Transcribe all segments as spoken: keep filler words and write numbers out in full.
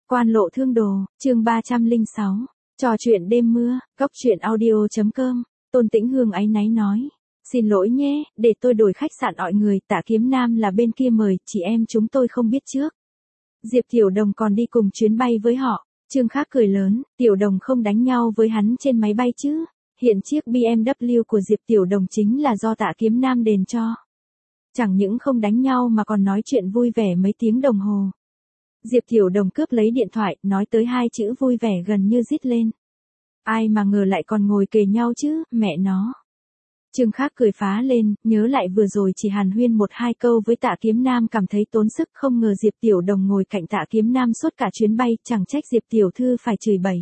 Quan lộ thương đồ, chương ba trăm lẻ sáu, trò chuyện đêm mưa, góc chuyện audio.com, Tôn Tĩnh Hương áy náy nói. Xin lỗi nhé, để tôi đổi khách sạn mọi người, Tạ Kiếm Nam là bên kia mời, chị em chúng tôi không biết trước. Diệp Tiểu Đồng còn đi cùng chuyến bay với họ. Trương Khác cười lớn, Tiểu Đồng không đánh nhau với hắn trên máy bay chứ. Hiện chiếc bê em vê của Diệp Tiểu Đồng chính là do Tạ Kiếm Nam đền cho. Chẳng những không đánh nhau mà còn nói chuyện vui vẻ mấy tiếng đồng hồ. Diệp Tiểu Đồng cướp lấy điện thoại, nói tới hai chữ vui vẻ gần như rít lên. Ai mà ngờ lại còn ngồi kề nhau chứ, mẹ nó. Trương Khác cười phá lên, nhớ lại vừa rồi chỉ hàn huyên một hai câu với Tạ Kiếm Nam cảm thấy tốn sức, không ngờ Diệp Tiểu Đồng ngồi cạnh Tạ Kiếm Nam suốt cả chuyến bay, chẳng trách Diệp Tiểu Thư phải chửi bậy.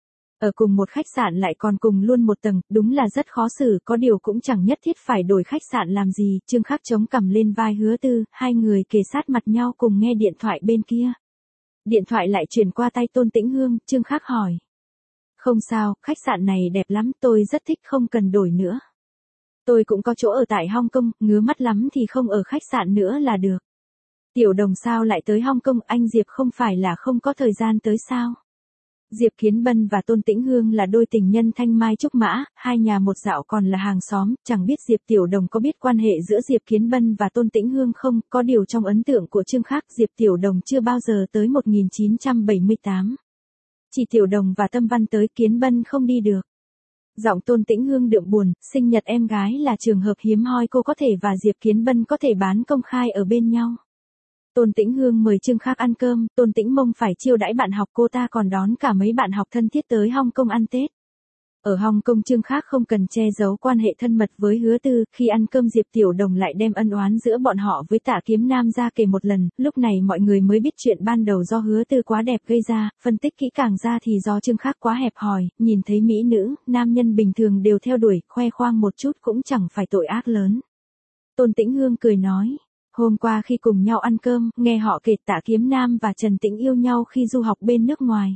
Ở cùng một khách sạn lại còn cùng luôn một tầng, đúng là rất khó xử, có điều cũng chẳng nhất thiết phải đổi khách sạn làm gì. Trương Khác chống cằm lên vai Hứa Tư, hai người kề sát mặt nhau cùng nghe điện thoại bên kia. Điện thoại lại chuyển qua tay Tôn Tĩnh Hương, Trương Khác hỏi. Không sao, khách sạn này đẹp lắm, tôi rất thích, không cần đổi nữa. Tôi cũng có chỗ ở tại Hong Kong, ngứa mắt lắm thì không ở khách sạn nữa là được. Tiểu Đồng sao lại tới Hong Kong, anh Diệp không phải là không có thời gian tới sao? Diệp Kiến Bân và Tôn Tĩnh Hương là đôi tình nhân thanh mai trúc mã, hai nhà một dạo còn là hàng xóm, chẳng biết Diệp Tiểu Đồng có biết quan hệ giữa Diệp Kiến Bân và Tôn Tĩnh Hương không, có điều trong ấn tượng của Trương Khác Diệp Tiểu Đồng chưa bao giờ tới một nghìn chín trăm bảy mươi tám. Chỉ Tiểu Đồng và Tâm Văn tới, Kiến Bân không đi được. Giọng Tôn Tĩnh Hương đượm buồn, sinh nhật em gái là trường hợp hiếm hoi cô có thể và Diệp Kiến Bân có thể bán công khai ở bên nhau. Tôn Tĩnh Hương mời Trương Khác ăn cơm, Tôn Tĩnh Mông phải chiêu đãi bạn học, cô ta còn đón cả mấy bạn học thân thiết tới Hong Kong ăn Tết. Ở Hong Kong Trương Khác không cần che giấu quan hệ thân mật với Hứa Tư, khi ăn cơm Diệp Tiểu Đồng lại đem ân oán giữa bọn họ với Tạ Kiếm Nam ra kể một lần, lúc này mọi người mới biết chuyện ban đầu do Hứa Tư quá đẹp gây ra, phân tích kỹ càng ra thì do Trương Khác quá hẹp hòi, nhìn thấy mỹ nữ, nam nhân bình thường đều theo đuổi, khoe khoang một chút cũng chẳng phải tội ác lớn. Tôn Tĩnh Hương cười nói. Hôm qua khi cùng nhau ăn cơm, nghe họ kể Tạ Kiếm Nam và Trần Tĩnh yêu nhau khi du học bên nước ngoài.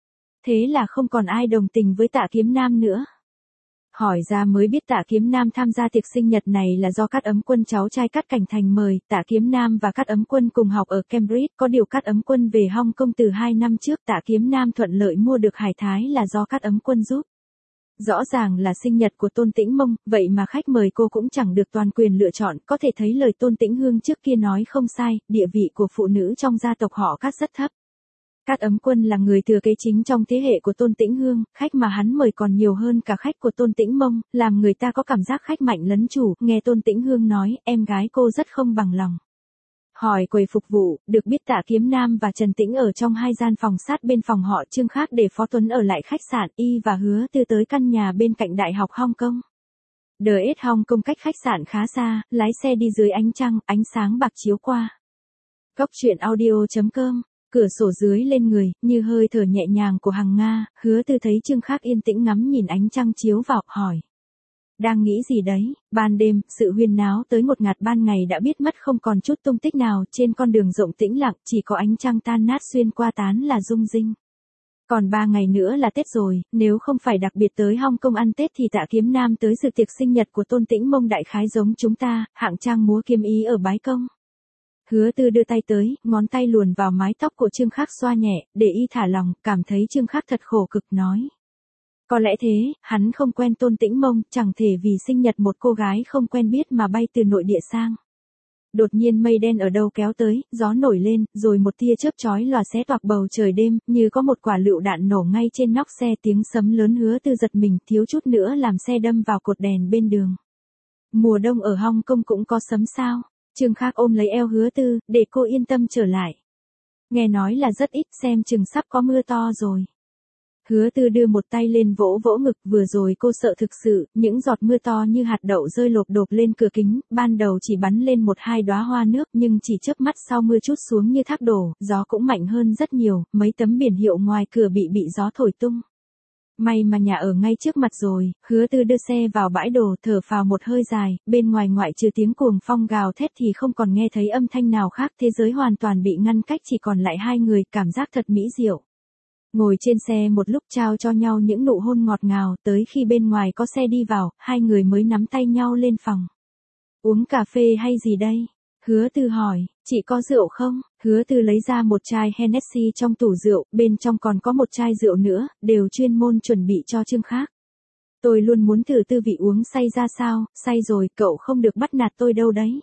Thế là không còn ai đồng tình với Tạ Kiếm Nam nữa. Hỏi ra mới biết Tạ Kiếm Nam tham gia tiệc sinh nhật này là do Cát Ấm Quân cháu trai Cát Cảnh Thành mời. Tạ Kiếm Nam và Cát Ấm Quân cùng học ở Cambridge, có điều Cát Ấm Quân về Hong Kong từ hai năm trước, Tạ Kiếm Nam thuận lợi mua được hải thái là do Cát Ấm Quân giúp. Rõ ràng là sinh nhật của Tôn Tĩnh Mông, vậy mà khách mời cô cũng chẳng được toàn quyền lựa chọn, có thể thấy lời Tôn Tĩnh Hương trước kia nói không sai, địa vị của phụ nữ trong gia tộc họ Cát rất thấp. Cát Ấm Quân là người thừa kế chính trong thế hệ của Tôn Tĩnh Hương, khách mà hắn mời còn nhiều hơn cả khách của Tôn Tĩnh Mông, làm người ta có cảm giác khách mạnh lấn chủ. Nghe Tôn Tĩnh Hương nói, em gái cô rất không bằng lòng. Hỏi quầy phục vụ, được biết Tạ Kiếm Nam và Trần Tĩnh ở trong hai gian phòng sát bên phòng họ Trương Khác để Phó Tuấn ở lại khách sạn, y và Hứa Tư tới căn nhà bên cạnh Đại học Hong Kong. đê ét Hong Kong cách khách sạn khá xa, lái xe đi dưới ánh trăng, ánh sáng bạc chiếu qua. Góc chuyện audio.com, cửa sổ dưới lên người, như hơi thở nhẹ nhàng của Hằng Nga, Hứa Tư thấy Trương Khác yên tĩnh ngắm nhìn ánh trăng chiếu vào, hỏi. Đang nghĩ gì đấy? Ban đêm, sự huyên náo tới một ngạt ban ngày đã biết mất không còn chút tung tích nào, trên con đường rộng tĩnh lặng, chỉ có ánh trăng tan nát xuyên qua tán là rung rinh. Còn ba ngày nữa là Tết rồi, nếu không phải đặc biệt tới Hong Kong ăn Tết thì Tạ Kiếm Nam tới dự tiệc sinh nhật của Tôn Tĩnh Mông đại khái giống chúng ta, hạng trang múa kiếm ý ở bái công. Hứa Tư đưa tay tới, ngón tay luồn vào mái tóc của Trương Khác xoa nhẹ, để y thả lòng, cảm thấy Trương Khác thật khổ cực nói. Có lẽ thế, hắn không quen Tôn Tĩnh Mông, chẳng thể vì sinh nhật một cô gái không quen biết mà bay từ nội địa sang. Đột nhiên mây đen ở đâu kéo tới, gió nổi lên, rồi một tia chớp chói lòa xé toạc bầu trời đêm, như có một quả lựu đạn nổ ngay trên nóc xe, tiếng sấm lớn. Hứa Tư giật mình, thiếu chút nữa làm xe đâm vào cột đèn bên đường. Mùa đông ở Hong Kong cũng có sấm sao? Trương Khác ôm lấy eo Hứa Tư, để cô yên tâm trở lại. Nghe nói là rất ít, xem chừng sắp có mưa to rồi. Hứa Tư đưa một tay lên vỗ vỗ ngực, vừa rồi cô sợ thực sự, những giọt mưa to như hạt đậu rơi lộp độp lên cửa kính, ban đầu chỉ bắn lên một hai đóa hoa nước nhưng chỉ chớp mắt sau mưa trút xuống như thác đổ, gió cũng mạnh hơn rất nhiều, mấy tấm biển hiệu ngoài cửa bị bị gió thổi tung. May mà nhà ở ngay trước mặt rồi. Hứa Tư đưa xe vào bãi đồ, thở phào một hơi dài, bên ngoài ngoại trừ tiếng cuồng phong gào thét thì không còn nghe thấy âm thanh nào khác, thế giới hoàn toàn bị ngăn cách, chỉ còn lại hai người, cảm giác thật mỹ diệu. Ngồi trên xe một lúc trao cho nhau những nụ hôn ngọt ngào, tới khi bên ngoài có xe đi vào, hai người mới nắm tay nhau lên phòng. Uống cà phê hay gì đây? Hứa Tư hỏi, chị có rượu không? Hứa Tư lấy ra một chai Hennessy trong tủ rượu, bên trong còn có một chai rượu nữa, đều chuyên môn chuẩn bị cho Trương Khác. Tôi luôn muốn thử tư vị uống say ra sao, say rồi, cậu không được bắt nạt tôi đâu đấy.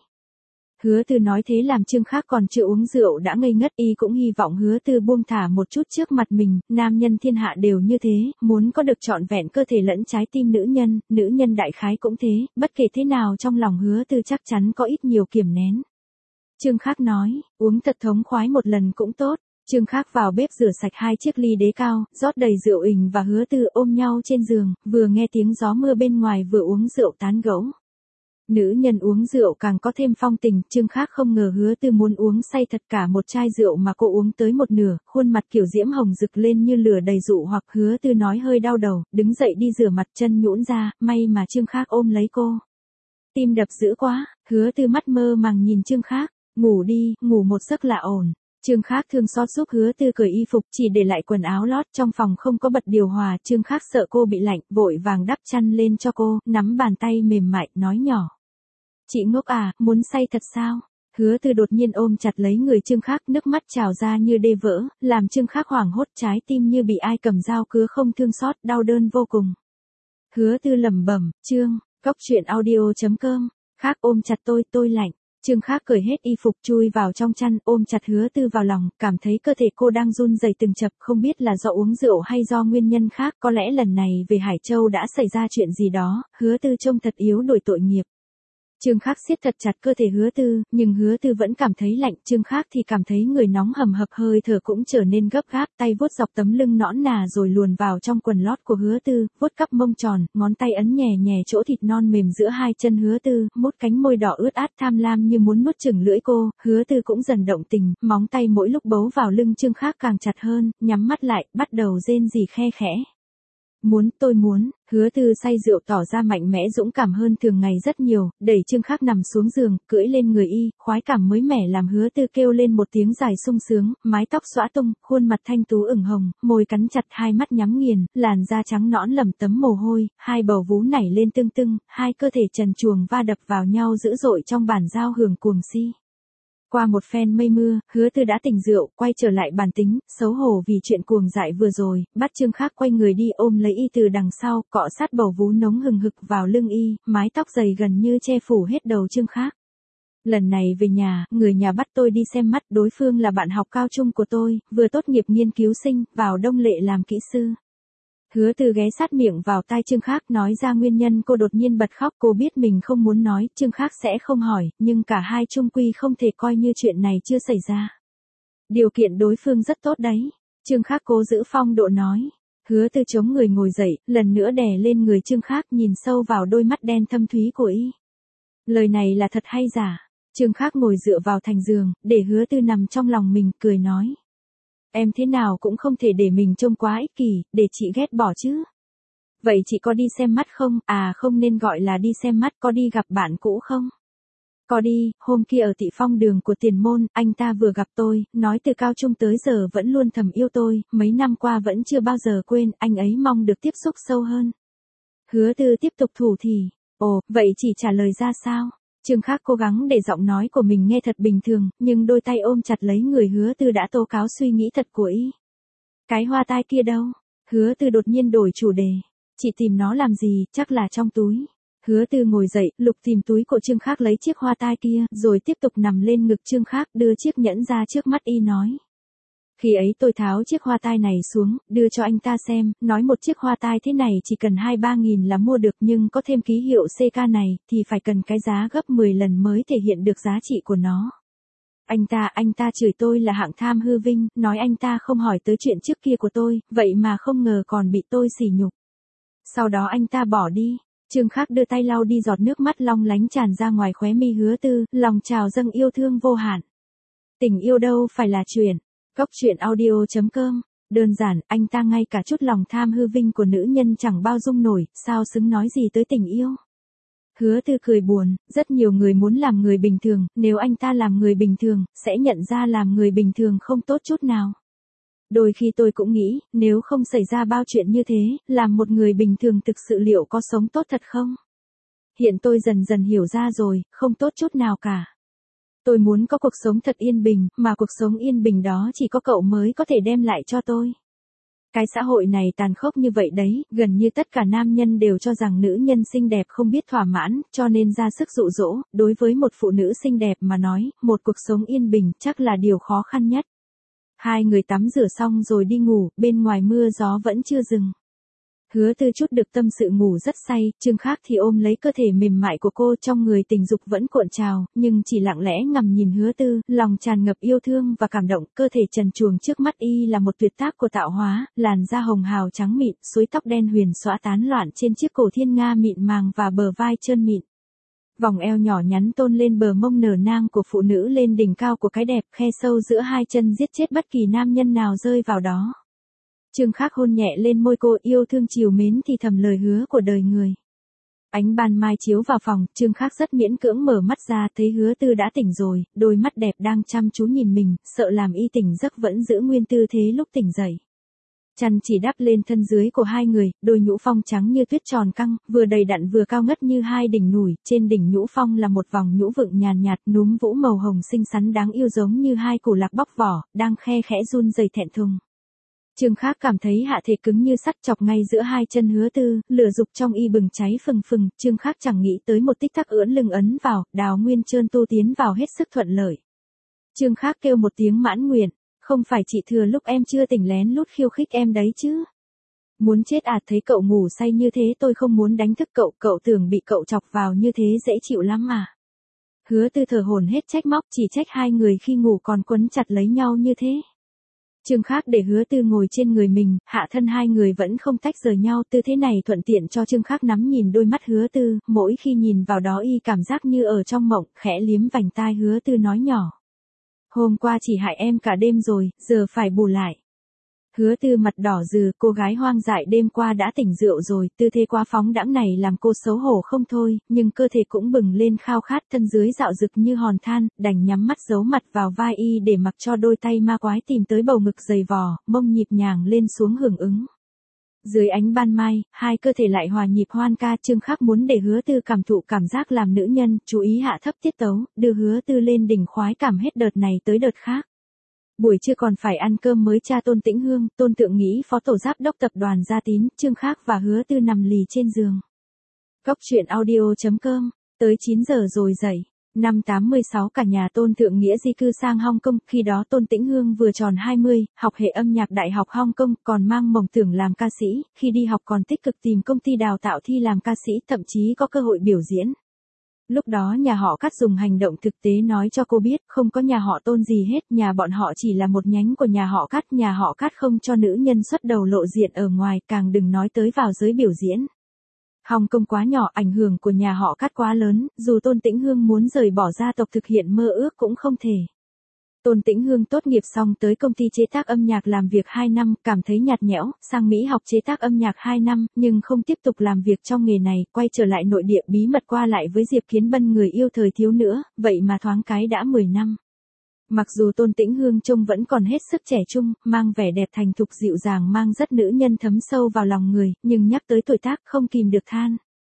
Hứa Tư nói thế làm Trương Khác còn chưa uống rượu đã ngây ngất, y cũng hy vọng Hứa Tư buông thả một chút trước mặt mình, nam nhân thiên hạ đều như thế, muốn có được trọn vẹn cơ thể lẫn trái tim nữ nhân, nữ nhân đại khái cũng thế, bất kể thế nào trong lòng Hứa Tư chắc chắn có ít nhiều kiềm nén. Trương Khác nói, uống thật thống khoái một lần cũng tốt. Trương Khác vào bếp rửa sạch hai chiếc ly đế cao, rót đầy rượu ình và Hứa Tư ôm nhau trên giường, vừa nghe tiếng gió mưa bên ngoài vừa uống rượu tán gẫu. Nữ nhân uống rượu càng có thêm phong tình, Trương Khác không ngờ Hứa Tư muốn uống say thật cả một chai rượu mà cô uống tới một nửa, khuôn mặt kiểu diễm hồng rực lên như lửa đầy dụ hoặc. Hứa Tư nói hơi đau đầu, đứng dậy đi rửa mặt, chân nhũn ra, may mà Trương Khác ôm lấy cô. Tim đập dữ quá, Hứa Tư mắt mơ màng nhìn Trương Khác, ngủ đi, ngủ một giấc là ổn. Trương Khác thương xót giúp Hứa Tư cởi y phục, chỉ để lại quần áo lót, trong phòng không có bật điều hòa, Trương Khác sợ cô bị lạnh, vội vàng đắp chăn lên cho cô, nắm bàn tay mềm mại, nói nhỏ. Chị ngốc à, muốn say thật sao? Hứa Tư đột nhiên ôm chặt lấy người Trương Khác, nước mắt trào ra như đê vỡ, làm Trương Khác hoảng hốt, trái tim như bị ai cầm dao cứa không thương xót, đau đớn vô cùng. Hứa Tư lẩm bẩm, Trương, cốc truyện audio chấm com, Khác ôm chặt tôi, tôi lạnh. Trương Khác cởi hết y phục chui vào trong chăn, ôm chặt Hứa Tư vào lòng, cảm thấy cơ thể cô đang run rẩy từng chập, không biết là do uống rượu hay do nguyên nhân khác, có lẽ lần này về Hải Châu đã xảy ra chuyện gì đó, Hứa Tư trông thật yếu đuổi tội nghiệp. Trương Khác siết thật chặt cơ thể Hứa Tư, nhưng Hứa Tư vẫn cảm thấy lạnh, Trương Khác thì cảm thấy người nóng hầm hập, hơi thở cũng trở nên gấp gáp, tay vuốt dọc tấm lưng nõn nà rồi luồn vào trong quần lót của Hứa Tư, vuốt cắp mông tròn, ngón tay ấn nhẹ nhẹ chỗ thịt non mềm giữa hai chân Hứa Tư, mút cánh môi đỏ ướt át tham lam như muốn nuốt chửng lưỡi cô, Hứa Tư cũng dần động tình, móng tay mỗi lúc bấu vào lưng Trương Khác càng chặt hơn, nhắm mắt lại, bắt đầu rên rỉ khe khẽ. Muốn, tôi muốn, Hứa Tư say rượu tỏ ra mạnh mẽ dũng cảm hơn thường ngày rất nhiều, đẩy Trương Khác nằm xuống giường, cưỡi lên người y, khoái cảm mới mẻ làm Hứa Tư kêu lên một tiếng dài sung sướng, mái tóc xõa tung, khuôn mặt thanh tú ửng hồng, môi cắn chặt, hai mắt nhắm nghiền, làn da trắng nõn lẩm tấm mồ hôi, hai bầu vú nảy lên tưng tưng, hai cơ thể trần truồng va đập vào nhau dữ dội trong bản giao hưởng cuồng si. Qua một phen mây mưa, Hứa Tư đã tỉnh rượu, quay trở lại bản tính, xấu hổ vì chuyện cuồng dại vừa rồi, bắt Trương Khác quay người đi ôm lấy y từ đằng sau, cọ sát bầu vú nóng hừng hực vào lưng y, mái tóc dày gần như che phủ hết đầu Trương Khác. Lần này về nhà, người nhà bắt tôi đi xem mắt, đối phương là bạn học cao trung của tôi, vừa tốt nghiệp nghiên cứu sinh, vào Đông Lệ làm kỹ sư. Hứa Tư ghé sát miệng vào tai Trương Khác nói ra nguyên nhân, cô đột nhiên bật khóc, cô biết mình không muốn nói, Trương Khác sẽ không hỏi, nhưng cả hai chung quy không thể coi như chuyện này chưa xảy ra. Điều kiện đối phương rất tốt đấy. Trương Khác cố giữ phong độ nói. Hứa Tư chống người ngồi dậy, lần nữa đè lên người Trương Khác, nhìn sâu vào đôi mắt đen thâm thúy của y. Lời này là thật hay giả? Trương Khác ngồi dựa vào thành giường, để Hứa Tư nằm trong lòng mình, cười nói. Em thế nào cũng không thể để mình trông quá ích kỷ, để chị ghét bỏ chứ. Vậy chị có đi xem mắt không? À không nên gọi là đi xem mắt, có đi gặp bạn cũ không? Có đi, hôm kia ở Tị Phong đường của Tiền Môn, anh ta vừa gặp tôi, nói từ cao trung tới giờ vẫn luôn thầm yêu tôi, mấy năm qua vẫn chưa bao giờ quên, anh ấy mong được tiếp xúc sâu hơn. Hứa Tư tiếp tục thủ thỉ, ồ, vậy chị trả lời ra sao? Trương Khác cố gắng để giọng nói của mình nghe thật bình thường, nhưng đôi tay ôm chặt lấy người Hứa Tư đã tố cáo suy nghĩ thật của y. Cái hoa tai kia đâu? Hứa Tư đột nhiên đổi chủ đề. Chị tìm nó làm gì, chắc là trong túi. Hứa Tư ngồi dậy, lục tìm túi của Trương Khác lấy chiếc hoa tai kia, rồi tiếp tục nằm lên ngực Trương Khác, đưa chiếc nhẫn ra trước mắt y nói. Khi ấy tôi tháo chiếc hoa tai này xuống, đưa cho anh ta xem, nói một chiếc hoa tai thế này chỉ cần hai ba nghìn là mua được, nhưng có thêm ký hiệu xê ca này, thì phải cần cái giá gấp mười lần mới thể hiện được giá trị của nó. Anh ta, anh ta chửi tôi là hạng tham hư vinh, nói anh ta không hỏi tới chuyện trước kia của tôi, vậy mà không ngờ còn bị tôi sỉ nhục. Sau đó anh ta bỏ đi. Trương Khác đưa tay lau đi giọt nước mắt long lánh tràn ra ngoài khóe mi Hứa Tư, lòng trào dâng yêu thương vô hạn. Tình yêu đâu phải là chuyện. Cốc truyện audio chấm com, đơn giản, anh ta ngay cả chút lòng tham hư vinh của nữ nhân chẳng bao dung nổi, sao xứng nói gì tới tình yêu. Hứa Tư cười buồn, rất nhiều người muốn làm người bình thường, nếu anh ta làm người bình thường, sẽ nhận ra làm người bình thường không tốt chút nào. Đôi khi tôi cũng nghĩ, nếu không xảy ra bao chuyện như thế, làm một người bình thường thực sự liệu có sống tốt thật không? Hiện tôi dần dần hiểu ra rồi, không tốt chút nào cả. Tôi muốn có cuộc sống thật yên bình, mà cuộc sống yên bình đó chỉ có cậu mới có thể đem lại cho tôi. Cái xã hội này tàn khốc như vậy đấy, gần như tất cả nam nhân đều cho rằng nữ nhân xinh đẹp không biết thỏa mãn, cho nên ra sức dụ dỗ, đối với một phụ nữ xinh đẹp mà nói, một cuộc sống yên bình chắc là điều khó khăn nhất. Hai người tắm rửa xong rồi đi ngủ, bên ngoài mưa gió vẫn chưa dừng. Hứa Tư chút được tâm sự ngủ rất say, Trương Khác thì ôm lấy cơ thể mềm mại của cô, trong người tình dục vẫn cuộn trào, nhưng chỉ lặng lẽ ngầm nhìn Hứa Tư, lòng tràn ngập yêu thương và cảm động, cơ thể trần truồng trước mắt y là một tuyệt tác của tạo hóa, làn da hồng hào trắng mịn, suối tóc đen huyền xõa tán loạn trên chiếc cổ thiên nga mịn màng và bờ vai trơn mịn. Vòng eo nhỏ nhắn tôn lên bờ mông nở nang của phụ nữ lên đỉnh cao của cái đẹp, khe sâu giữa hai chân giết chết bất kỳ nam nhân nào rơi vào đó. Trương Khác hôn nhẹ lên môi cô, yêu thương chiều mến thì thầm lời hứa của đời người. Ánh ban mai chiếu vào phòng, Trương Khác rất miễn cưỡng mở mắt ra, thấy Hứa Tư đã tỉnh rồi, đôi mắt đẹp đang chăm chú nhìn mình, sợ làm y tỉnh giấc vẫn giữ nguyên tư thế lúc tỉnh dậy. Chăn chỉ đắp lên thân dưới của hai người, đôi nhũ phong trắng như tuyết tròn căng, vừa đầy đặn vừa cao ngất như hai đỉnh núi, trên đỉnh nhũ phong là một vòng nhũ vựng nhàn nhạt, núm vũ màu hồng xinh xắn đáng yêu giống như hai củ lạc bóc vỏ, đang khe khẽ run rẩy thẹn thùng. Trương Khác cảm thấy hạ thể cứng như sắt chọc ngay giữa hai chân Hứa Tư, lửa dục trong y bừng cháy phừng phừng, Trương Khác chẳng nghĩ tới một tích tắc ưỡn lưng ấn vào, Đào Nguyên Trơn tu tiến vào hết sức thuận lợi. Trương Khác kêu một tiếng mãn nguyện, không phải chị thừa lúc em chưa tỉnh lén lút khiêu khích em đấy chứ. Muốn chết à, thấy cậu ngủ say như thế tôi không muốn đánh thức cậu, cậu tưởng bị cậu chọc vào như thế dễ chịu lắm à. Hứa Tư thở hổn hết trách móc, chỉ trách hai người khi ngủ còn quấn chặt lấy nhau như thế. Trương Khác để Hứa Tư ngồi trên người mình, hạ thân hai người vẫn không tách rời nhau, tư thế này thuận tiện cho Trương Khác nắm nhìn đôi mắt Hứa Tư, mỗi khi nhìn vào đó y cảm giác như ở trong mộng, khẽ liếm vành tai Hứa Tư nói nhỏ. Hôm qua chỉ hại em cả đêm rồi, giờ phải bù lại. Hứa Tư mặt đỏ rừ, cô gái hoang dại đêm qua đã tỉnh rượu rồi, tư thế quá phóng đãng này làm cô xấu hổ không thôi, nhưng cơ thể cũng bừng lên khao khát, thân dưới dạo rực như hòn than, đành nhắm mắt giấu mặt vào vai y để mặc cho đôi tay ma quái tìm tới bầu ngực dày vò, mông nhịp nhàng lên xuống hưởng ứng. Dưới ánh ban mai, hai cơ thể lại hòa nhịp hoan ca, Trương Khác muốn để Hứa Tư cảm thụ cảm giác làm nữ nhân, chú ý hạ thấp tiết tấu, đưa Hứa Tư lên đỉnh khoái cảm hết đợt này tới đợt khác. Buổi trưa còn phải ăn cơm mới cha Tôn Tĩnh Hương, Tôn Tượng Nghĩ phó tổ giám đốc tập đoàn Gia Tín, Trương Khác và Hứa Tư nằm lì trên giường. Cốc truyện audio chấm com, tới chín giờ rồi dậy. Năm tám mươi sáu cả nhà Tôn Thượng Nghĩa di cư sang Hong Kong, khi đó Tôn Tĩnh Hương vừa tròn hai mươi, học hệ âm nhạc Đại học Hong Kong, còn mang mộng tưởng làm ca sĩ, khi đi học còn tích cực tìm công ty đào tạo thi làm ca sĩ, thậm chí có cơ hội biểu diễn. Lúc đó nhà họ Cát dùng hành động thực tế nói cho cô biết, không có nhà họ Tôn gì hết, nhà bọn họ chỉ là một nhánh của nhà họ Cát, nhà họ Cát không cho nữ nhân xuất đầu lộ diện ở ngoài, càng đừng nói tới vào giới biểu diễn. Hong Kong quá nhỏ, ảnh hưởng của nhà họ Cát quá lớn, dù Tôn Tĩnh Hương muốn rời bỏ gia tộc thực hiện mơ ước cũng không thể. Tôn Tĩnh Hương tốt nghiệp xong tới công ty chế tác âm nhạc làm việc hai năm, cảm thấy nhạt nhẽo, sang Mỹ học chế tác âm nhạc hai năm, nhưng không tiếp tục làm việc trong nghề này, quay trở lại nội địa bí mật qua lại với Diệp Kiến Bân người yêu thời thiếu nữa, vậy mà thoáng cái đã mười năm. Mặc dù Tôn Tĩnh Hương trông vẫn còn hết sức trẻ trung, mang vẻ đẹp thành thục dịu dàng, mang rất nữ nhân thấm sâu vào lòng người, nhưng nhắc tới tuổi tác không kìm được than.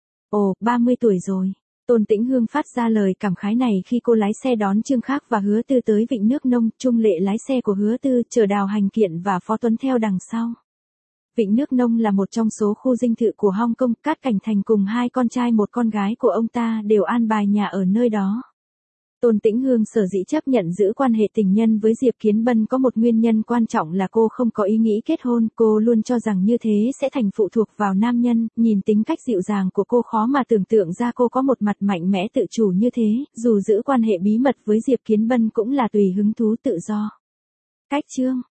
Ồ, ba mươi tuổi rồi. Tôn Tĩnh Hương phát ra lời cảm khái này khi cô lái xe đón Trương Khác và Hứa Tư tới Vịnh Nước Nông, Trung Lệ lái xe của Hứa Tư, chờ Đào Hành Kiện và Phó Tuấn theo đằng sau. Vịnh Nước Nông là một trong số khu dinh thự của Hong Kong, Cát Cảnh Thành cùng hai con trai một con gái của ông ta đều an bài nhà ở nơi đó. Tôn Tĩnh Hương sở dĩ chấp nhận giữ quan hệ tình nhân với Diệp Kiến Bân có một nguyên nhân quan trọng là cô không có ý nghĩ kết hôn, cô luôn cho rằng như thế sẽ thành phụ thuộc vào nam nhân, nhìn tính cách dịu dàng của cô khó mà tưởng tượng ra cô có một mặt mạnh mẽ tự chủ như thế, dù giữ quan hệ bí mật với Diệp Kiến Bân cũng là tùy hứng thú tự do. Cách chương